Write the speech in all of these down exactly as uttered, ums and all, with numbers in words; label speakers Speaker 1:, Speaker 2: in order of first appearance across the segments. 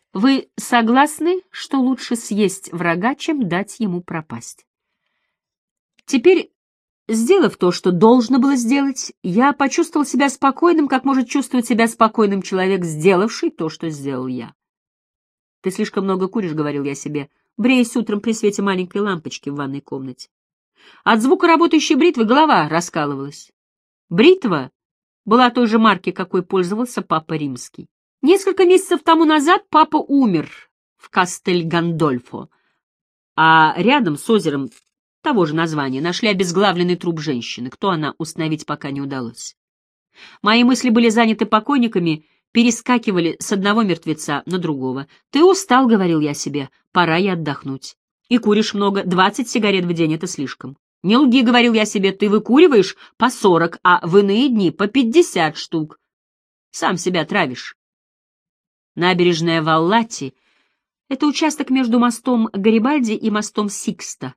Speaker 1: Вы согласны, что лучше съесть врага, чем дать ему пропасть? Теперь, сделав то, что должно было сделать, я почувствовал себя спокойным, как может чувствовать себя спокойным человек, сделавший то, что сделал я. «Ты слишком много куришь», — говорил я себе, бреясь утром при свете маленькой лампочки в ванной комнате. От звука работающей бритвы голова раскалывалась. Бритва была той же марки, какой пользовался Папа Римский. Несколько месяцев тому назад папа умер в Кастель-Гандольфо, а рядом с озером того же названия нашли обезглавленный труп женщины. Кто она, установить пока не удалось. Мои мысли были заняты покойниками, перескакивали с одного мертвеца на другого. «Ты устал», — говорил я себе, — «пора и отдохнуть». «И куришь много, двадцать сигарет в день — это слишком». «Не лги», — говорил я себе, — «ты выкуриваешь по сорок, а в иные дни по пятьдесят штук. Сам себя травишь». Набережная Валлати — это участок между мостом Гарибальди и мостом Сикста,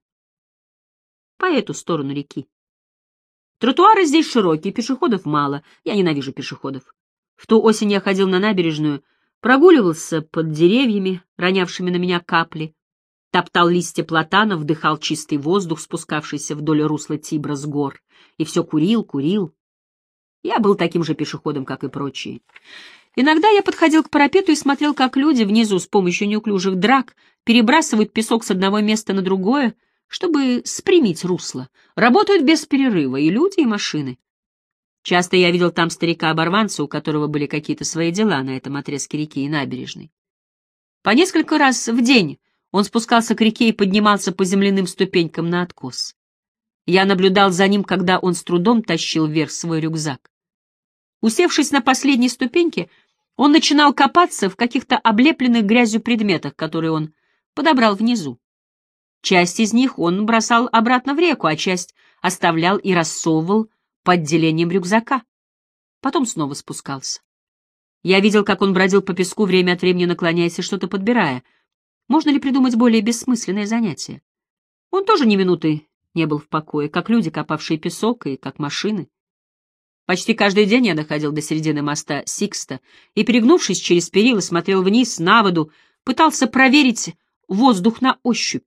Speaker 1: по эту сторону реки. Тротуары здесь широкие, пешеходов мало, я ненавижу пешеходов. В ту осень я ходил на набережную, прогуливался под деревьями, ронявшими на меня капли, топтал листья платана, вдыхал чистый воздух, спускавшийся вдоль русла Тибра с гор, и все курил, курил. Я был таким же пешеходом, как и прочие. Иногда я подходил к парапету и смотрел, как люди внизу с помощью неуклюжих драк перебрасывают песок с одного места на другое, чтобы спрямить русло. Работают без перерыва и люди, и машины. Часто я видел там старика-оборванца, у которого были какие-то свои дела на этом отрезке реки и набережной. По несколько раз в день он спускался к реке и поднимался по земляным ступенькам на откос. Я наблюдал за ним, когда он с трудом тащил вверх свой рюкзак. Усевшись на последней ступеньке, он начинал копаться в каких-то облепленных грязью предметах, которые он подобрал внизу. Часть из них он бросал обратно в реку, а часть оставлял и рассовывал под отделением рюкзака. Потом снова спускался. Я видел, как он бродил по песку, время от времени наклоняясь и что-то подбирая. Можно ли придумать более бессмысленное занятие? Он тоже ни минуты не был в покое, как люди, копавшие песок, и как машины. Почти каждый день я доходил до середины моста Сикста и, перегнувшись через перила, смотрел вниз, на воду, пытался проверить воздух на ощупь.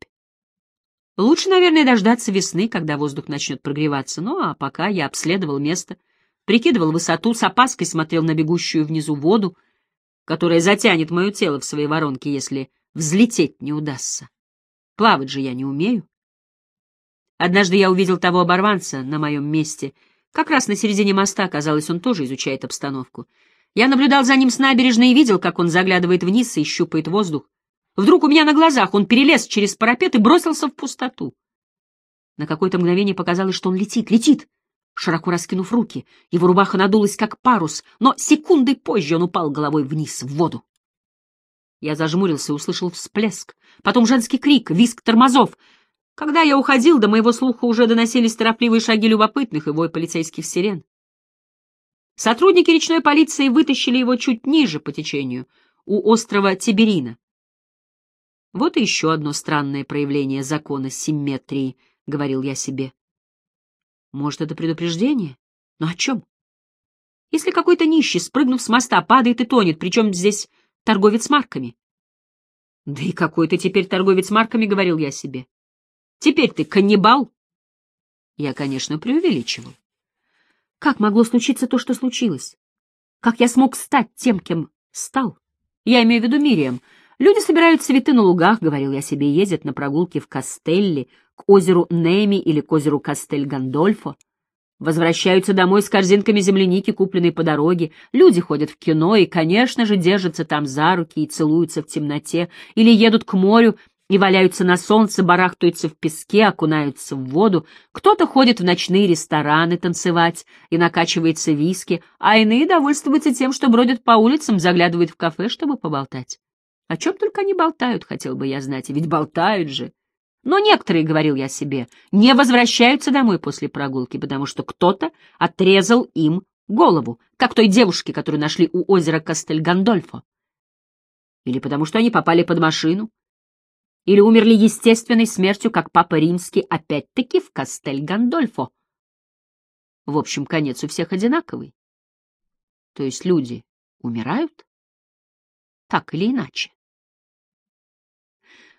Speaker 1: Лучше, наверное, дождаться весны, когда воздух начнет прогреваться, ну а пока я обследовал место, прикидывал высоту, с опаской смотрел на бегущую внизу воду, которая затянет мое тело в свои воронки, если взлететь не удастся. Плавать же я не умею. Однажды я увидел того оборванца на моем месте. Как раз на середине моста, казалось, он тоже изучает обстановку. Я наблюдал за ним с набережной и видел, как он заглядывает вниз и щупает воздух. Вдруг у меня на глазах он перелез через парапет и бросился в пустоту. На какое-то мгновение показалось, что он летит, летит, широко раскинув руки. Его рубаха надулась, как парус, но секундой позже он упал головой вниз, в воду. Я зажмурился и услышал всплеск, потом женский крик, визг тормозов. Когда я уходил, до моего слуха уже доносились торопливые шаги любопытных и вой полицейских сирен. Сотрудники речной полиции вытащили его чуть ниже по течению, у острова Тиберина. Вот и еще одно странное проявление закона симметрии, — говорил я себе. Может, это предупреждение? Но о чем? Если какой-то нищий, спрыгнув с моста, падает и тонет, причем здесь торговец марками? Да и какой ты теперь торговец марками, — говорил я себе. Теперь ты каннибал? Я, конечно, преувеличивал. Как могло случиться то, что случилось? Как я смог стать тем, кем стал? Я имею в виду Мириам. Люди собирают цветы на лугах, — говорил я себе, — ездят на прогулки в Кастелли, к озеру Неми или к озеру Кастель-Гандольфо. Возвращаются домой с корзинками земляники, купленной по дороге. Люди ходят в кино и, конечно же, держатся там за руки и целуются в темноте, или едут к морю и валяются на солнце, барахтаются в песке, окунаются в воду. Кто-то ходит в ночные рестораны танцевать и накачивается виски, а иные довольствуются тем, что бродят по улицам, заглядывают в кафе, чтобы поболтать. О чем только они болтают, хотел бы я знать, ведь болтают же. Но некоторые, — говорил я себе, — не возвращаются домой после прогулки, потому что кто-то отрезал им голову, как той девушке, которую нашли у озера Кастель-Гандольфо. Или потому что они попали под машину, или умерли естественной смертью, как Папа Римский, опять-таки в Кастель-Гандольфо. В общем, конец у всех одинаковый. То есть люди умирают? Так или иначе.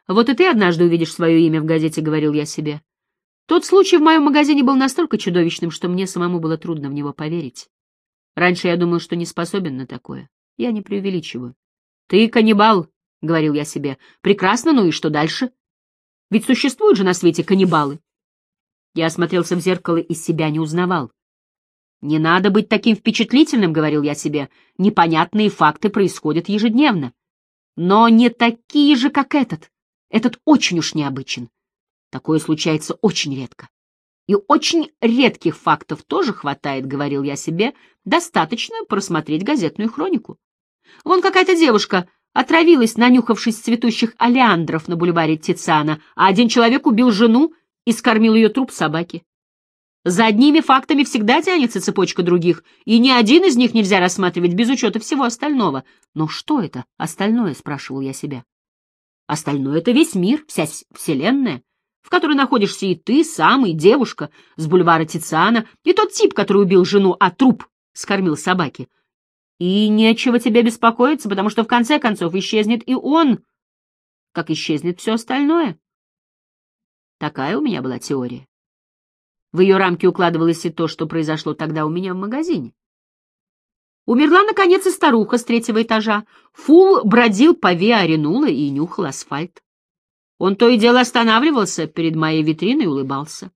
Speaker 1: Вот и ты однажды увидишь свое имя в газете, — говорил я себе. Тот случай в моем магазине был настолько чудовищным, что мне самому было трудно в него поверить. Раньше я думал, что не способен на такое. Я не преувеличиваю. «Ты каннибал», — говорил я себе. «Прекрасно, ну и что дальше? Ведь существуют же на свете каннибалы». Я осмотрелся в зеркало и себя не узнавал. «Не надо быть таким впечатлительным», — говорил я себе. «Непонятные факты происходят ежедневно. Но не такие же, как этот. Этот очень уж необычен. Такое случается очень редко. И очень редких фактов тоже хватает», — говорил я себе, — «достаточно просмотреть газетную хронику. Вон какая-то девушка отравилась, нанюхавшись цветущих олеандров на бульваре Тициана, а один человек убил жену и скормил ее труп собаке. За одними фактами всегда тянется цепочка других, и ни один из них нельзя рассматривать без учета всего остального. Но что это остальное, спрашивал я себя. Остальное — это весь мир, вся вселенная, в которой находишься и ты, сам, и девушка с бульвара Тициана, и тот тип, который убил жену, а труп скормил собаке. И нечего тебе беспокоиться, потому что в конце концов исчезнет и он, как исчезнет все остальное. Такая у меня была теория. В ее рамки укладывалось и то, что произошло тогда у меня в магазине. Умерла, наконец, и старуха с третьего этажа. Фул бродил по Виа-Ренула и нюхал асфальт. Он то и дело останавливался перед моей витриной и улыбался.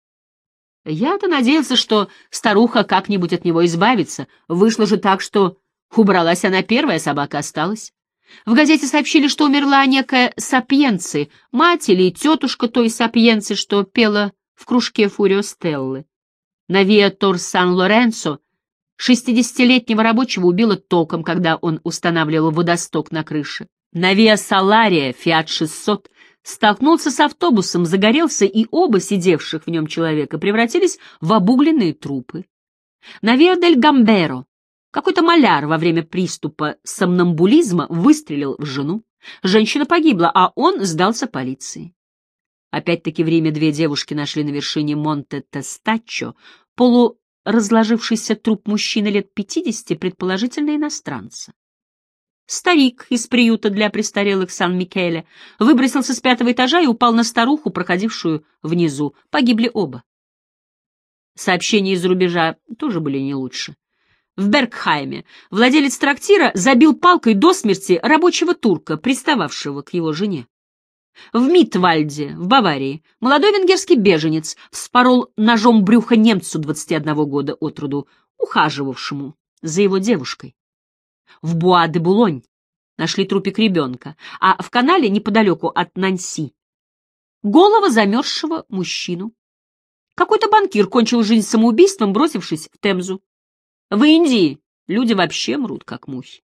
Speaker 1: Я-то надеялся, что старуха как-нибудь от него избавится. Вышло же так, что убралась она первая, собака осталась. В газете сообщили, что умерла некая Сапьенци, мать или тетушка той Сапьенци, что пела в кружке Фурио Стеллы. На Виа Тор Сан-Лоренцо шестидесятилетнего рабочего убило током, когда он устанавливал водосток на крыше. На Виа Салария Фиат шестьсот столкнулся с автобусом, загорелся, и оба сидевших в нем человека превратились в обугленные трупы. На Виа дель Гамберо какой-то маляр во время приступа сомнамбулизма выстрелил в жену. Женщина погибла, а он сдался полиции. Опять-таки в Риме две девушки нашли на вершине Монте-Тестаччо полуразложившийся труп мужчины лет пятидесяти, предположительно иностранца. Старик из приюта для престарелых Сан-Микеле выбросился с пятого этажа и упал на старуху, проходившую внизу. Погибли оба. Сообщения из-за рубежа тоже были не лучше. В Бергхайме владелец трактира забил палкой до смерти рабочего турка, пристававшего к его жене. В Миттвальде, в Баварии, молодой венгерский беженец вспорол ножом брюхо немцу двадцати одного года от роду, ухаживавшему за его девушкой. В Буа-де-Булонь нашли трупик ребенка, а в канале неподалеку от Нанси голого замерзшего мужчину. Какой-то банкир кончил жизнь самоубийством, бросившись в Темзу. В Индии люди вообще мрут, как мухи.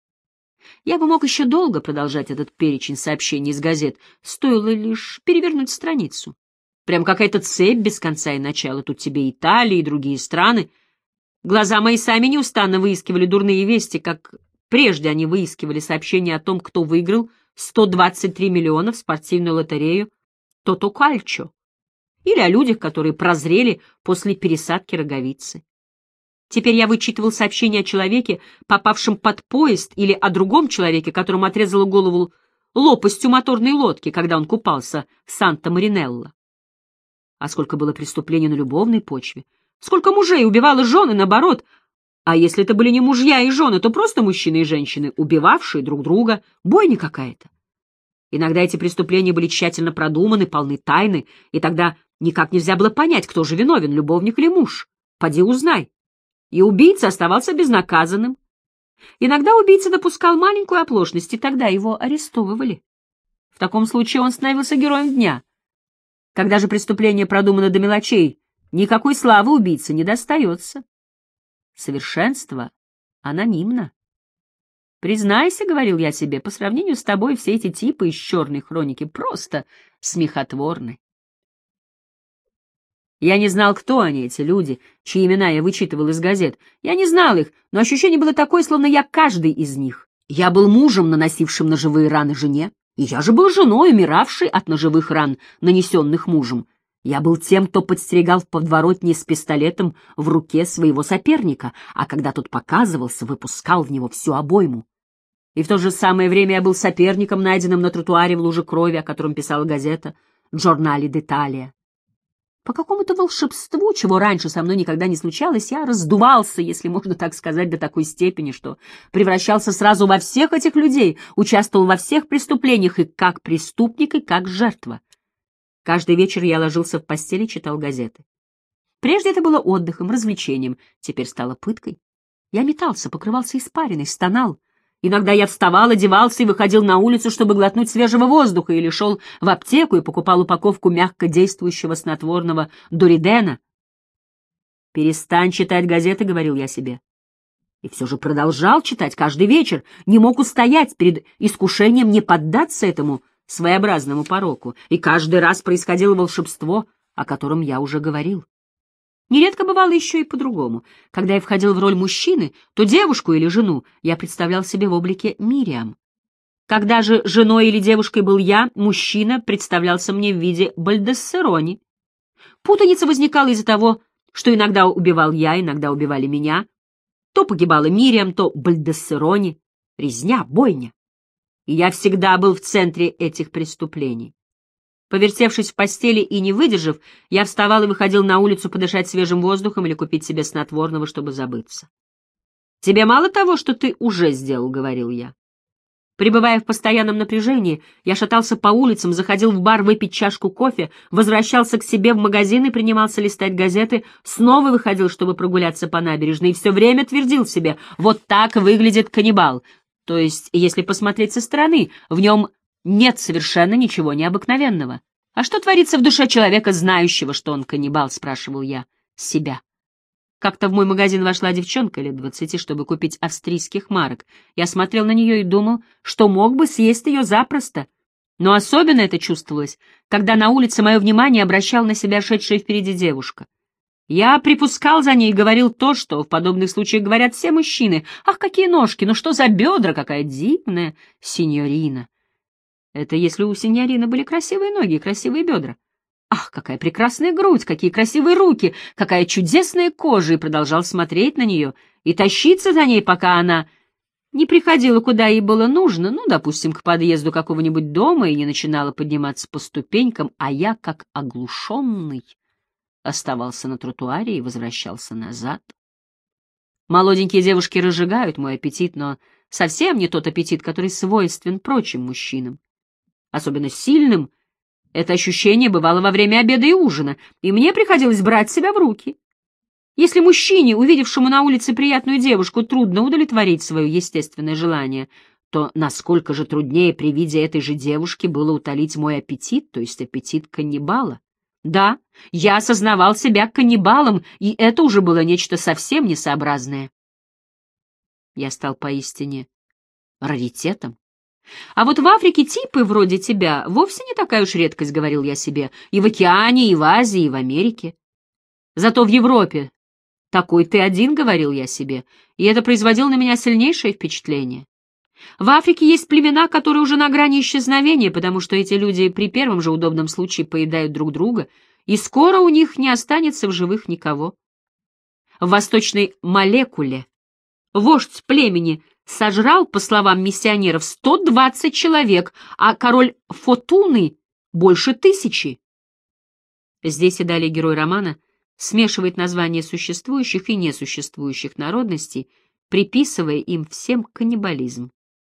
Speaker 1: Я бы мог еще долго продолжать этот перечень сообщений из газет, стоило лишь перевернуть страницу. Прям какая-то цепь без конца и начала. Тут тебе Италия и другие страны. Глаза мои сами неустанно выискивали дурные вести, как прежде они выискивали сообщения о том, кто выиграл сто двадцать три миллиона в спортивную лотерею Тото Кальчо, или о людях, которые прозрели после пересадки роговицы. Теперь я вычитывал сообщения о человеке, попавшем под поезд, или о другом человеке, которому отрезала голову лопастью моторной лодки, когда он купался в Санта-Маринелло. А сколько было преступлений на любовной почве, сколько мужей убивало жены, наоборот. А если это были не мужья и жены, то просто мужчины и женщины, убивавшие друг друга, бойня какая-то. Иногда эти преступления были тщательно продуманы, полны тайны, и тогда никак нельзя было понять, кто же виновен, любовник или муж. Поди узнай. И убийца оставался безнаказанным. Иногда убийца допускал маленькую оплошность, и тогда его арестовывали. В таком случае он становился героем дня. Когда же преступление продумано до мелочей, никакой славы убийце не достается. Совершенство анонимно. «Признайся, — говорил я себе, — по сравнению с тобой все эти типы из черной хроники просто смехотворны». Я не знал, кто они, эти люди, чьи имена я вычитывал из газет. Я не знал их, но ощущение было такое, словно я каждый из них. Я был мужем, наносившим ножевые раны жене, и я же был женой, умиравшей от ножевых ран, нанесенных мужем. Я был тем, кто подстерегал в подворотне с пистолетом в руке своего соперника, а когда тот показывался, выпускал в него всю обойму. И в то же самое время я был соперником, найденным на тротуаре в луже крови, о котором писала газета «Джорнали d'Italia». По какому-то волшебству, чего раньше со мной никогда не случалось, я раздувался, если можно так сказать, до такой степени, что превращался сразу во всех этих людей, участвовал во всех преступлениях и как преступник, и как жертва. Каждый вечер я ложился в постели и читал газеты. Прежде это было отдыхом, развлечением, теперь стало пыткой. Я метался, покрывался испариной, стонал. Иногда я вставал, одевался и выходил на улицу, чтобы глотнуть свежего воздуха, или шел в аптеку и покупал упаковку мягко действующего снотворного Доридена. «Перестань читать газеты», — говорил я себе. И все же продолжал читать каждый вечер, не мог устоять перед искушением не поддаться этому своеобразному пороку, и каждый раз происходило волшебство, о котором я уже говорил. Нередко бывало еще и по-другому. Когда я входил в роль мужчины, то девушку или жену я представлял себе в облике Мириам. Когда же женой или девушкой был я, мужчина представлялся мне в виде Бальдассерони. Путаница возникала из-за того, что иногда убивал я, иногда убивали меня. То погибала Мириам, то Бальдассерони. Резня, бойня. И я всегда был в центре этих преступлений. Повертевшись в постели и не выдержав, я вставал и выходил на улицу подышать свежим воздухом или купить себе снотворного, чтобы забыться. «Тебе мало того, что ты уже сделал», — говорил я. Пребывая в постоянном напряжении, я шатался по улицам, заходил в бар выпить чашку кофе, возвращался к себе в магазин и принимался листать газеты, снова выходил, чтобы прогуляться по набережной, и все время твердил себе: «Вот так выглядит каннибал». То есть, если посмотреть со стороны, в нем нет совершенно ничего необыкновенного. «А что творится в душе человека, знающего, что он каннибал?» — спрашивал я себя. Как-то в мой магазин вошла девчонка лет двадцати, чтобы купить австрийских марок. Я смотрел на нее и думал, что мог бы съесть ее запросто. Но особенно это чувствовалось, когда на улице мое внимание обращала на себя шедшая впереди девушка. Я припускал за ней и говорил то, что в подобных случаях говорят все мужчины. «Ах, какие ножки! Ну что за бедра! Какая дивная синьорина!» Это если у синьорины были красивые ноги и красивые бедра. Ах, какая прекрасная грудь, какие красивые руки, какая чудесная кожа, и продолжал смотреть на нее и тащиться за ней, пока она не приходила, куда ей было нужно, ну, допустим, к подъезду какого-нибудь дома, и не начинала подниматься по ступенькам, а я, как оглушенный, оставался на тротуаре и возвращался назад. Молоденькие девушки разжигают мой аппетит, но совсем не тот аппетит, который свойствен прочим мужчинам. Особенно сильным это ощущение бывало во время обеда и ужина, и мне приходилось брать себя в руки. Если мужчине, увидевшему на улице приятную девушку, трудно удовлетворить свое естественное желание, то насколько же труднее при виде этой же девушки было утолить мой аппетит, то есть аппетит каннибала. Да, я осознавал себя каннибалом, и это уже было нечто совсем несообразное. Я стал поистине раритетом. А вот в Африке типы вроде тебя вовсе не такая уж редкость, — говорил я себе, — и в океане, и в Азии, и в Америке. Зато в Европе такой ты один, — говорил я себе, и это производило на меня сильнейшее впечатление. В Африке есть племена, которые уже на грани исчезновения, потому что эти люди при первом же удобном случае поедают друг друга, и скоро у них не останется в живых никого. В восточной молекуле вождь племени сожрал, по словам миссионеров, сто двадцать человек, а король Фотуны — больше тысячи. Здесь и далее герой романа смешивает названия существующих и несуществующих народностей, приписывая им всем каннибализм.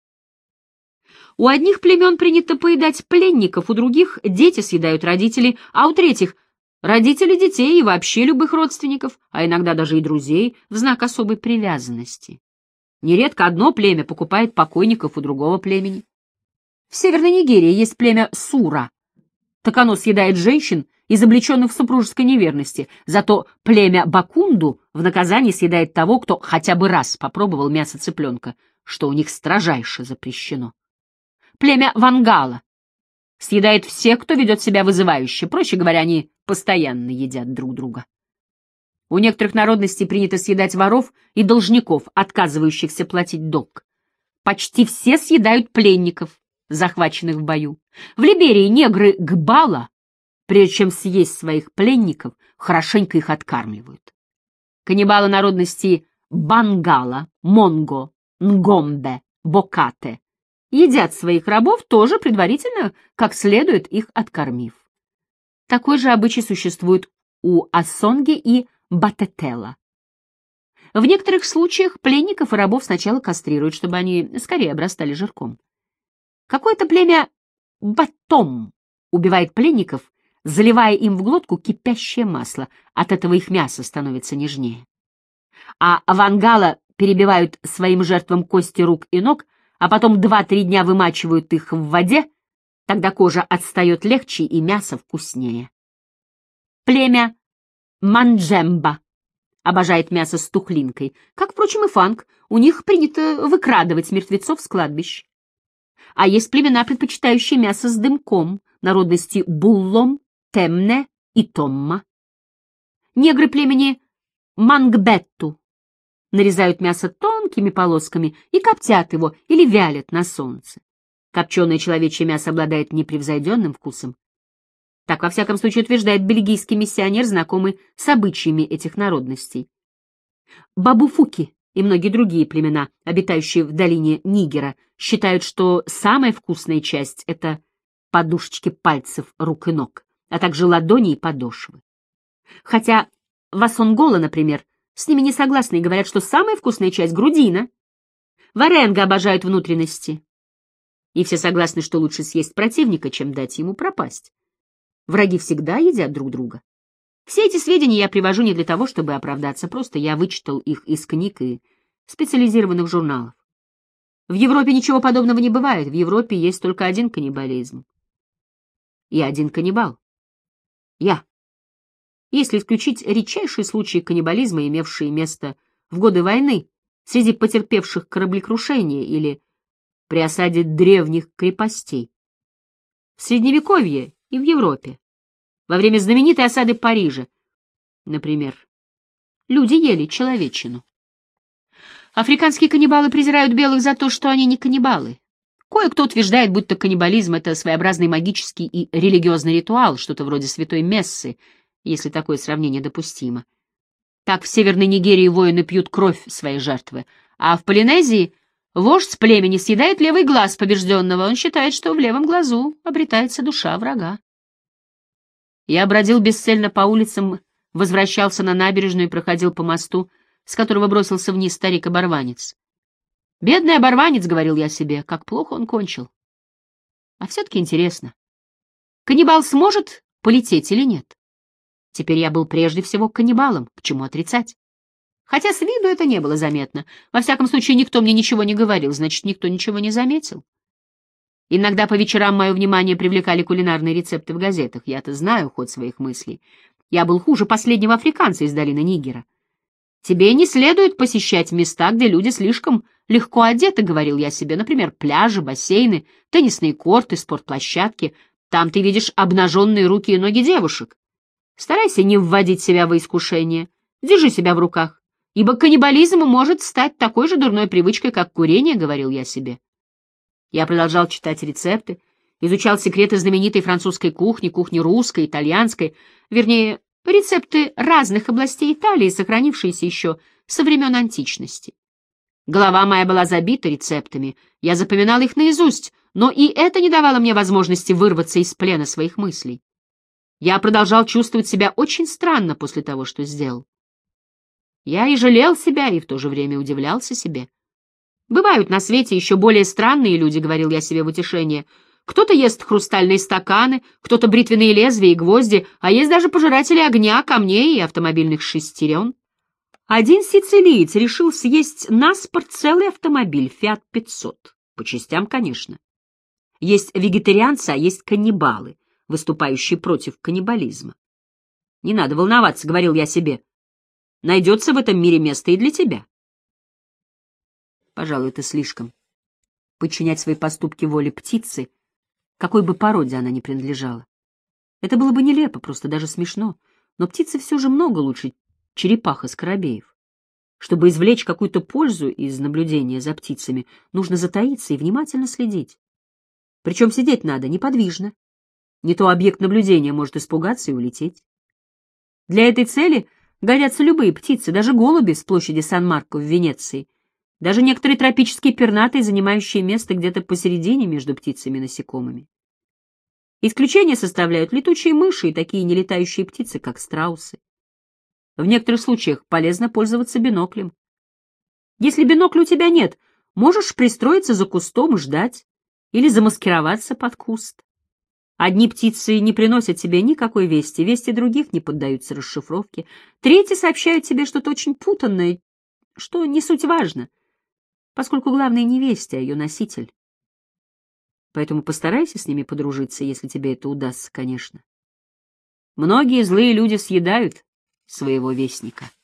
Speaker 1: У одних племен принято поедать пленников, у других дети съедают родителей, а у третьих — родители детей и вообще любых родственников, а иногда даже и друзей, в знак особой привязанности. Нередко одно племя покупает покойников у другого племени. В Северной Нигерии есть племя Сура. Так оно съедает женщин, изобличенных в супружеской неверности. Зато племя Бакунду в наказание съедает того, кто хотя бы раз попробовал мясо цыпленка, что у них строжайше запрещено. Племя Вангала съедает всех, кто ведет себя вызывающе. Проще говоря, они постоянно едят друг друга. У некоторых народностей принято съедать воров и должников, отказывающихся платить долг. Почти все съедают пленников, захваченных в бою. В Либерии негры Гбала, прежде чем съесть своих пленников, хорошенько их откармливают. Каннибалы народности Бангала, Монго, Нгомбе, бокате, едят своих рабов, тоже предварительно, как следует, их откормив. Такой же обычай существует у Ассонги и Батетела. В некоторых случаях пленников и рабов сначала кастрируют, чтобы они скорее обрастали жирком. Какое-то племя Батом убивает пленников, заливая им в глотку кипящее масло. От этого их мясо становится нежнее. А вангала перебивают своим жертвам кости рук и ног, а потом два-три дня вымачивают их в воде, тогда кожа отстает легче и мясо вкуснее. Племя Манджемба обожает мясо с тухлинкой, как, впрочем, и фанг. У них принято выкрадывать мертвецов с кладбищ. А есть племена, предпочитающие мясо с дымком, народности Буллом, Темне и Томма. Негры племени Мангбетту нарезают мясо тонкими полосками и коптят его или вялят на солнце. Копченое человечье мясо обладает непревзойденным вкусом. Так, во всяком случае, утверждает бельгийский миссионер, знакомый с обычаями этих народностей. Бабуфуки и многие другие племена, обитающие в долине Нигера, считают, что самая вкусная часть — это подушечки пальцев рук и ног, а также ладони и подошвы. Хотя васонгола, например, с ними не согласны и говорят, что самая вкусная часть — грудина. Варенга обожают внутренности. И все согласны, что лучше съесть противника, чем дать ему пропасть. Враги всегда едят друг друга. Все эти сведения я привожу не для того, чтобы оправдаться, просто я вычитал их из книг и специализированных журналов. В Европе ничего подобного не бывает, в Европе есть только один каннибализм. И один каннибал. Я. Если исключить редчайшие случаи каннибализма, имевшие место в годы войны, среди потерпевших кораблекрушение или при осаде древних крепостей. В Средневековье и в Европе. Во время знаменитой осады Парижа, например, люди ели человечину. Африканские каннибалы презирают белых за то, что они не каннибалы. Кое-кто утверждает, будто каннибализм — это своеобразный магический и религиозный ритуал, что-то вроде святой мессы, если такое сравнение допустимо. Так в Северной Нигерии воины пьют кровь своей жертвы, а в Полинезии вождь племени съедает левый глаз побежденного. Он считает, что в левом глазу обретается душа врага. Я бродил бесцельно по улицам, возвращался на набережную и проходил по мосту, с которого бросился вниз старик-оборванец. «Бедный оборванец», — говорил я себе, — «как плохо он кончил». А все-таки интересно, каннибал сможет полететь или нет? Теперь я был прежде всего каннибалом, к чему отрицать? Хотя с виду это не было заметно. Во всяком случае, никто мне ничего не говорил, значит, никто ничего не заметил. Иногда по вечерам мое внимание привлекали кулинарные рецепты в газетах. Я-то знаю ход своих мыслей. Я был хуже последнего африканца из долины Нигера. «Тебе не следует посещать места, где люди слишком легко одеты», — говорил я себе, например, пляжи, бассейны, теннисные корты, спортплощадки. Там ты видишь обнаженные руки и ноги девушек. Старайся не вводить себя в искушение, держи себя в руках, ибо каннибализм может стать такой же дурной привычкой, как курение, — говорил я себе. Я продолжал читать рецепты, изучал секреты знаменитой французской кухни, кухни русской, итальянской, вернее, рецепты разных областей Италии, сохранившиеся еще со времен античности. Голова моя была забита рецептами, я запоминал их наизусть, но и это не давало мне возможности вырваться из плена своих мыслей. Я продолжал чувствовать себя очень странно после того, что сделал. Я и жалел себя, и в то же время удивлялся себе. Бывают на свете еще более странные люди, — говорил я себе в утешение. Кто-то ест хрустальные стаканы, кто-то бритвенные лезвия и гвозди, а есть даже пожиратели огня, камней и автомобильных шестерен. Один сицилиец решил съесть наспор целый автомобиль «Фиат пятьсот». По частям, конечно. Есть вегетарианцы, а есть каннибалы, выступающие против каннибализма. «Не надо волноваться», — говорил я себе. «Найдется в этом мире место и для тебя». Пожалуй, это слишком. Подчинять свои поступки воле птицы, какой бы породе она ни принадлежала. Это было бы нелепо, просто даже смешно. Но птицы все же много лучше черепах и скоробеев. Чтобы извлечь какую-то пользу из наблюдения за птицами, нужно затаиться и внимательно следить. Причем сидеть надо неподвижно. Не то объект наблюдения может испугаться и улететь. Для этой цели годятся любые птицы, даже голуби с площади Сан-Марко в Венеции. Даже некоторые тропические пернатые, занимающие место где-то посередине между птицами и насекомыми. Исключение составляют летучие мыши и такие нелетающие птицы, как страусы. В некоторых случаях полезно пользоваться биноклем. Если бинокля у тебя нет, можешь пристроиться за кустом и ждать, или замаскироваться под куст. Одни птицы не приносят тебе никакой вести, вести других не поддаются расшифровке. Третьи сообщают тебе что-то очень путанное, что не суть важно, поскольку главное не весть, а ее носитель. Поэтому постарайся с ними подружиться, если тебе это удастся, конечно. Многие злые люди съедают своего вестника.